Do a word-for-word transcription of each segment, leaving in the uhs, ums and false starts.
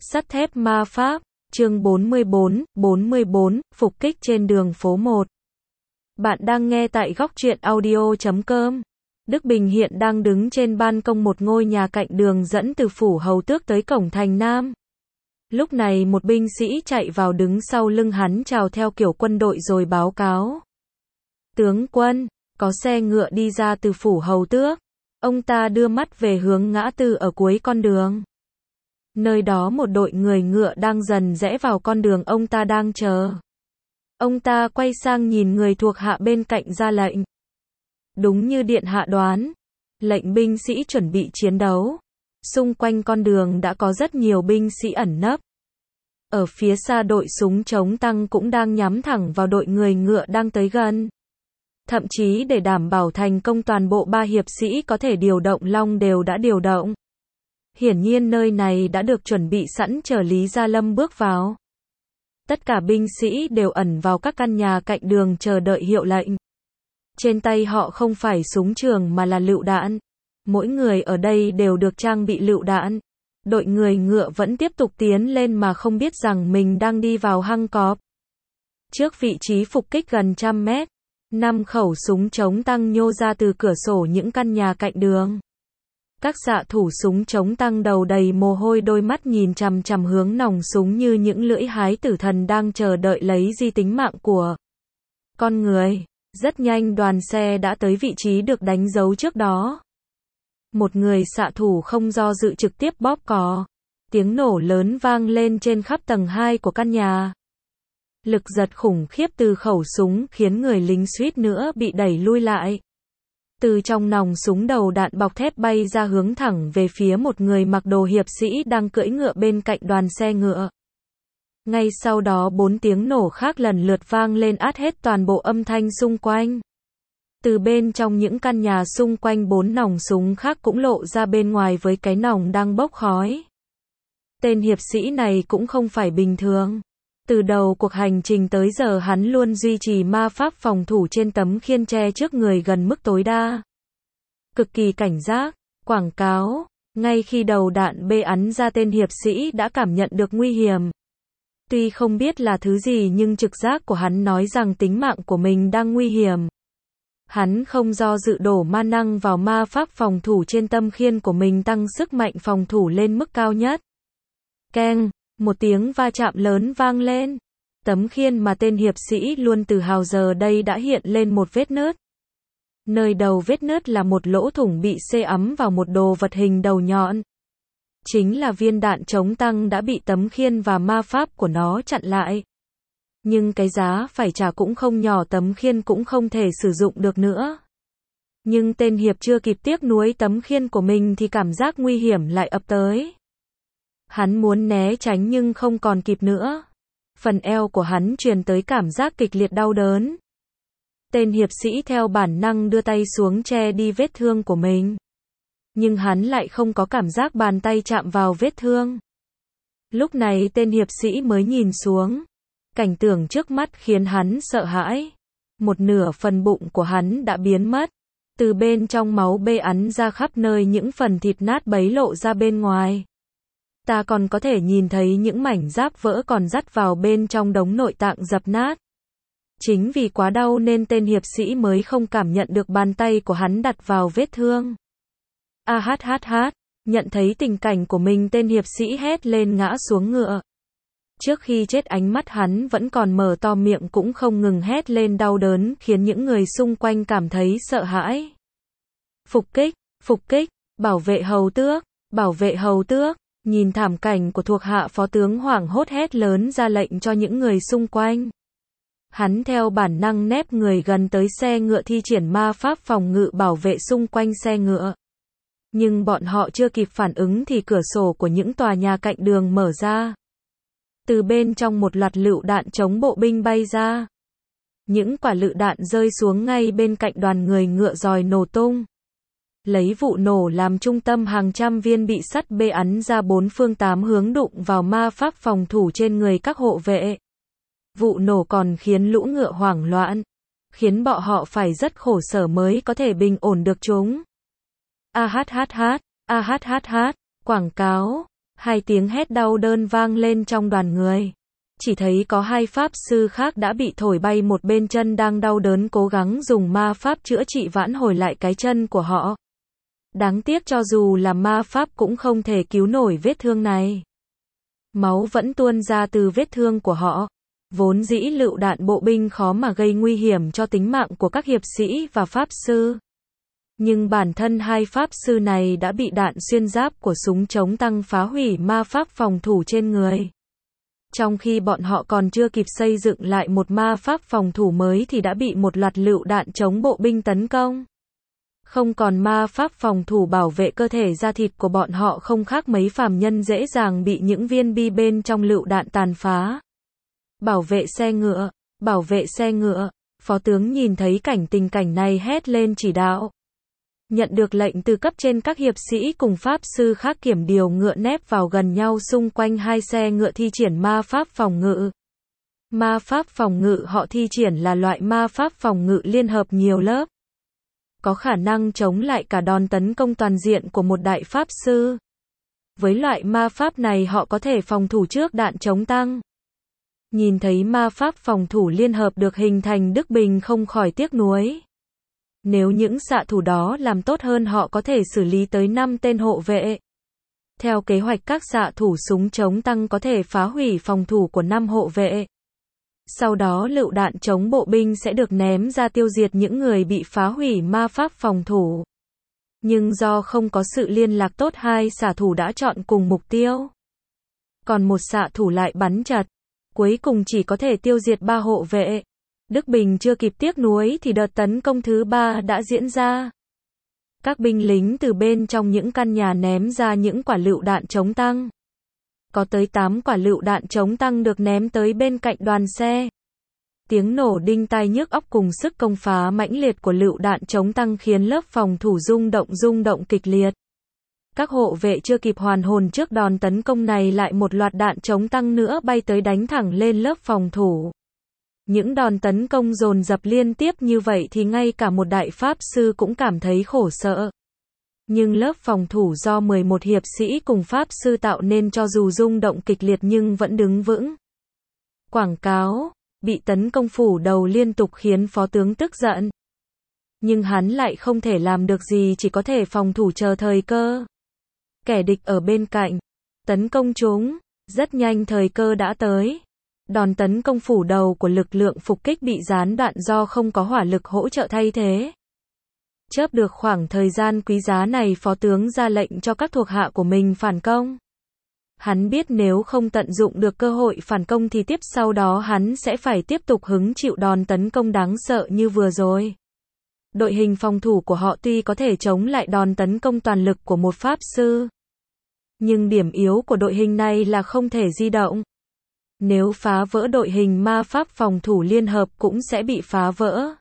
Sắt thép ma pháp, chương bốn mươi bốn, bốn mươi bốn, phục kích trên đường phố một. Bạn đang nghe tại góc truyện audio chấm com. Đức Bình hiện đang đứng trên ban công một ngôi nhà cạnh đường dẫn từ phủ Hầu Tước tới cổng thành Nam. Lúc này một binh sĩ chạy vào đứng sau lưng hắn chào theo kiểu quân đội rồi báo cáo. Tướng quân, có xe ngựa đi ra từ phủ Hầu Tước. Ông ta đưa mắt về hướng ngã tư ở cuối con đường. Nơi đó một đội người ngựa đang dần rẽ vào con đường ông ta đang chờ. Ông ta quay sang nhìn người thuộc hạ bên cạnh ra lệnh. Đúng như điện hạ đoán, lệnh binh sĩ chuẩn bị chiến đấu. Xung quanh con đường đã có rất nhiều binh sĩ ẩn nấp. Ở phía xa đội súng chống tăng cũng đang nhắm thẳng vào đội người ngựa đang tới gần. Thậm chí để đảm bảo thành công toàn bộ ba hiệp sĩ có thể điều động long đều đã điều động. Hiển nhiên nơi này đã được chuẩn bị sẵn chờ Lý Gia Lâm bước vào. Tất cả binh sĩ đều ẩn vào các căn nhà cạnh đường chờ đợi hiệu lệnh. Trên tay họ không phải súng trường mà là lựu đạn. Mỗi người ở đây đều được trang bị lựu đạn. Đội người ngựa vẫn tiếp tục tiến lên mà không biết rằng mình đang đi vào hang cọp. Trước vị trí phục kích gần trăm mét, năm khẩu súng chống tăng nhô ra từ cửa sổ những căn nhà cạnh đường. Các xạ thủ súng chống tăng đầu đầy mồ hôi, đôi mắt nhìn chằm chằm hướng nòng súng như những lưỡi hái tử thần đang chờ đợi lấy di tính mạng của con người. Rất nhanh đoàn xe đã tới vị trí được đánh dấu trước đó. Một người xạ thủ không do dự trực tiếp bóp cò. Tiếng nổ lớn vang lên trên khắp tầng hai của căn nhà. Lực giật khủng khiếp từ khẩu súng khiến người lính suýt nữa bị đẩy lui lại. Từ trong nòng súng đầu đạn bọc thép bay ra hướng thẳng về phía một người mặc đồ hiệp sĩ đang cưỡi ngựa bên cạnh đoàn xe ngựa. Ngay sau đó bốn tiếng nổ khác lần lượt vang lên át hết toàn bộ âm thanh xung quanh. Từ bên trong những căn nhà xung quanh bốn nòng súng khác cũng lộ ra bên ngoài với cái nòng đang bốc khói. Tên hiệp sĩ này cũng không phải bình thường. Từ đầu cuộc hành trình tới giờ hắn luôn duy trì ma pháp phòng thủ trên tấm khiên che trước người gần mức tối đa. Cực kỳ cảnh giác, quảng cáo, ngay khi đầu đạn bê ắn ra tên hiệp sĩ đã cảm nhận được nguy hiểm. Tuy không biết là thứ gì nhưng trực giác của hắn nói rằng tính mạng của mình đang nguy hiểm. Hắn không do dự đổ ma năng vào ma pháp phòng thủ trên tâm khiên của mình tăng sức mạnh phòng thủ lên mức cao nhất. Keng! Một tiếng va chạm lớn vang lên. Tấm khiên mà tên hiệp sĩ luôn tự hào giờ đây đã hiện lên một vết nứt. Nơi đầu vết nứt là một lỗ thủng bị xê ắm vào một đồ vật hình đầu nhọn. Chính là viên đạn chống tăng đã bị tấm khiên và ma pháp của nó chặn lại. Nhưng cái giá phải trả cũng không nhỏ, tấm khiên cũng không thể sử dụng được nữa. Nhưng tên hiệp chưa kịp tiếc nuối tấm khiên của mình thì cảm giác nguy hiểm lại ập tới. Hắn muốn né tránh nhưng không còn kịp nữa. Phần eo của hắn truyền tới cảm giác kịch liệt đau đớn. Tên hiệp sĩ theo bản năng đưa tay xuống che đi vết thương của mình. Nhưng hắn lại không có cảm giác bàn tay chạm vào vết thương. Lúc này tên hiệp sĩ mới nhìn xuống. Cảnh tượng trước mắt khiến hắn sợ hãi. Một nửa phần bụng của hắn đã biến mất. Từ bên trong máu bê ắn ra khắp nơi, những phần thịt nát bấy lộ ra bên ngoài. Ta còn có thể nhìn thấy những mảnh giáp vỡ còn dắt vào bên trong đống nội tạng dập nát. Chính vì quá đau nên tên hiệp sĩ mới không cảm nhận được bàn tay của hắn đặt vào vết thương. A hát hát hát, nhận thấy tình cảnh của mình tên hiệp sĩ hét lên ngã xuống ngựa. Trước khi chết ánh mắt hắn vẫn còn mở to, miệng cũng không ngừng hét lên đau đớn khiến những người xung quanh cảm thấy sợ hãi. Phục kích, phục kích, bảo vệ Hầu Tước, bảo vệ Hầu Tước. Nhìn thảm cảnh của thuộc hạ, phó tướng hoảng hốt hét lớn ra lệnh cho những người xung quanh. Hắn theo bản năng nép người gần tới xe ngựa thi triển ma pháp phòng ngự bảo vệ xung quanh xe ngựa. Nhưng bọn họ chưa kịp phản ứng thì cửa sổ của những tòa nhà cạnh đường mở ra. Từ bên trong một loạt lựu đạn chống bộ binh bay ra. Những quả lựu đạn rơi xuống ngay bên cạnh đoàn người ngựa rồi nổ tung. Lấy vụ nổ làm trung tâm, hàng trăm viên bị sắt bê ắn ra bốn phương tám hướng đụng vào ma pháp phòng thủ trên người các hộ vệ. Vụ nổ còn khiến lũ ngựa hoảng loạn, khiến bọn họ phải rất khổ sở mới có thể bình ổn được chúng. A hát hát hát, a hát hát hát, quảng cáo. Hai tiếng hét đau đớn vang lên trong đoàn người. Chỉ thấy có hai pháp sư khác đã bị thổi bay một bên chân đang đau đớn cố gắng dùng ma pháp chữa trị vãn hồi lại cái chân của họ. Đáng tiếc cho dù là ma pháp cũng không thể cứu nổi vết thương này. Máu vẫn tuôn ra từ vết thương của họ. Vốn dĩ lựu đạn bộ binh khó mà gây nguy hiểm cho tính mạng của các hiệp sĩ và pháp sư. Nhưng bản thân hai pháp sư này đã bị đạn xuyên giáp của súng chống tăng phá hủy ma pháp phòng thủ trên người. Trong khi bọn họ còn chưa kịp xây dựng lại một ma pháp phòng thủ mới thì đã bị một loạt lựu đạn chống bộ binh tấn công. Không còn ma pháp phòng thủ bảo vệ cơ thể da thịt của bọn họ không khác mấy phàm nhân dễ dàng bị những viên bi bên trong lựu đạn tàn phá. Bảo vệ xe ngựa, bảo vệ xe ngựa, phó tướng nhìn thấy cảnh tình cảnh này hét lên chỉ đạo. Nhận được lệnh từ cấp trên các hiệp sĩ cùng pháp sư khác kiểm điều ngựa nép vào gần nhau xung quanh hai xe ngựa thi triển ma pháp phòng ngự. Ma pháp phòng ngự họ thi triển là loại ma pháp phòng ngự liên hợp nhiều lớp. Có khả năng chống lại cả đòn tấn công toàn diện của một đại pháp sư. Với loại ma pháp này họ có thể phòng thủ trước đạn chống tăng. Nhìn thấy ma pháp phòng thủ liên hợp được hình thành, Đức Bình không khỏi tiếc nuối. Nếu những xạ thủ đó làm tốt hơn họ có thể xử lý tới năm tên hộ vệ. Theo kế hoạch các xạ thủ súng chống tăng có thể phá hủy phòng thủ của năm hộ vệ. Sau đó lựu đạn chống bộ binh sẽ được ném ra tiêu diệt những người bị phá hủy ma pháp phòng thủ. Nhưng do không có sự liên lạc tốt, hai xạ thủ đã chọn cùng mục tiêu. Còn một xạ thủ lại bắn chật. Cuối cùng chỉ có thể tiêu diệt ba hộ vệ. Đức Bình chưa kịp tiếc nuối thì đợt tấn công thứ ba đã diễn ra. Các binh lính từ bên trong những căn nhà ném ra những quả lựu đạn chống tăng. Có tới tám quả lựu đạn chống tăng được ném tới bên cạnh đoàn xe. Tiếng nổ đinh tai nhức óc cùng sức công phá mãnh liệt của lựu đạn chống tăng khiến lớp phòng thủ rung động rung động kịch liệt. Các hộ vệ chưa kịp hoàn hồn trước đòn tấn công này, lại một loạt đạn chống tăng nữa bay tới đánh thẳng lên lớp phòng thủ. Những đòn tấn công dồn dập liên tiếp như vậy thì ngay cả một đại pháp sư cũng cảm thấy khổ sở. Nhưng lớp phòng thủ do mười một hiệp sĩ cùng pháp sư tạo nên cho dù rung động kịch liệt nhưng vẫn đứng vững. Quảng cáo, bị tấn công phủ đầu liên tục khiến phó tướng tức giận. Nhưng hắn lại không thể làm được gì, chỉ có thể phòng thủ chờ thời cơ. Kẻ địch ở bên cạnh, tấn công chúng, rất nhanh thời cơ đã tới. Đòn tấn công phủ đầu của lực lượng phục kích bị gián đoạn do không có hỏa lực hỗ trợ thay thế. Chớp được khoảng thời gian quý giá này, phó tướng ra lệnh cho các thuộc hạ của mình phản công. Hắn biết nếu không tận dụng được cơ hội phản công thì tiếp sau đó hắn sẽ phải tiếp tục hứng chịu đòn tấn công đáng sợ như vừa rồi. Đội hình phòng thủ của họ tuy có thể chống lại đòn tấn công toàn lực của một pháp sư, nhưng điểm yếu của đội hình này là không thể di động. Nếu phá vỡ đội hình, ma pháp phòng thủ liên hợp cũng sẽ bị phá vỡ.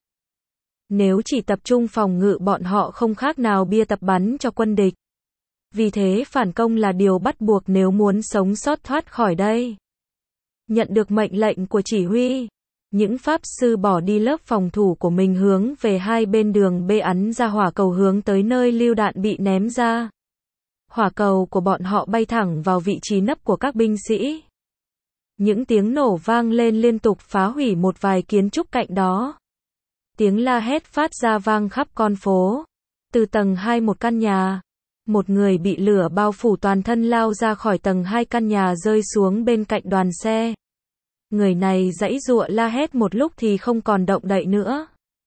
Nếu chỉ tập trung phòng ngự, bọn họ không khác nào bia tập bắn cho quân địch. Vì thế phản công là điều bắt buộc nếu muốn sống sót thoát khỏi đây. Nhận được mệnh lệnh của chỉ huy, những pháp sư bỏ đi lớp phòng thủ của mình hướng về hai bên đường bê ấn ra hỏa cầu hướng tới nơi lưu đạn bị ném ra. Hỏa cầu của bọn họ bay thẳng vào vị trí nấp của các binh sĩ. Những tiếng nổ vang lên liên tục phá hủy một vài kiến trúc cạnh đó. Tiếng la hét phát ra vang khắp con phố. Từ tầng hai một căn nhà, một người bị lửa bao phủ toàn thân lao ra khỏi tầng hai căn nhà rơi xuống bên cạnh đoàn xe. Người này giãy giụa la hét một lúc thì không còn động đậy nữa.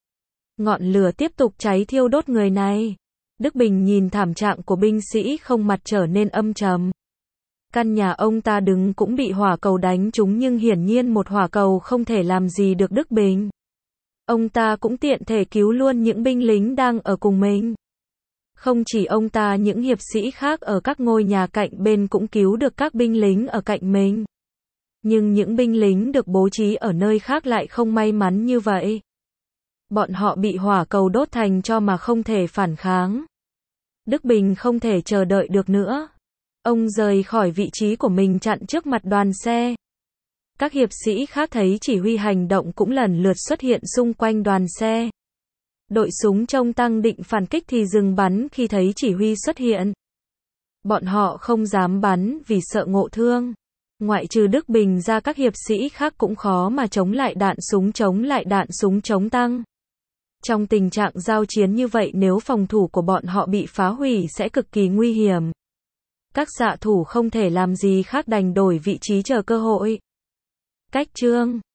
Ngọn lửa tiếp tục cháy thiêu đốt người này. Đức Bình nhìn thảm trạng của binh sĩ không mặt trở nên âm trầm. Căn nhà ông ta đứng cũng bị hỏa cầu đánh trúng, nhưng hiển nhiên một hỏa cầu không thể làm gì được Đức Bình. Ông ta cũng tiện thể cứu luôn những binh lính đang ở cùng mình. Không chỉ ông ta, những hiệp sĩ khác ở các ngôi nhà cạnh bên cũng cứu được các binh lính ở cạnh mình. Nhưng những binh lính được bố trí ở nơi khác lại không may mắn như vậy. Bọn họ bị hỏa cầu đốt thành tro mà không thể phản kháng. Đức Bình không thể chờ đợi được nữa. Ông rời khỏi vị trí của mình chặn trước mặt đoàn xe. Các hiệp sĩ khác thấy chỉ huy hành động cũng lần lượt xuất hiện xung quanh đoàn xe. Đội súng trông tăng định phản kích thì dừng bắn khi thấy chỉ huy xuất hiện. Bọn họ không dám bắn vì sợ ngộ thương. Ngoại trừ Đức Bình ra các hiệp sĩ khác cũng khó mà chống lại đạn súng chống lại đạn súng chống tăng. Trong tình trạng giao chiến như vậy nếu phòng thủ của bọn họ bị phá hủy sẽ cực kỳ nguy hiểm. Các xạ thủ không thể làm gì khác đành đổi vị trí chờ cơ hội. Cách chương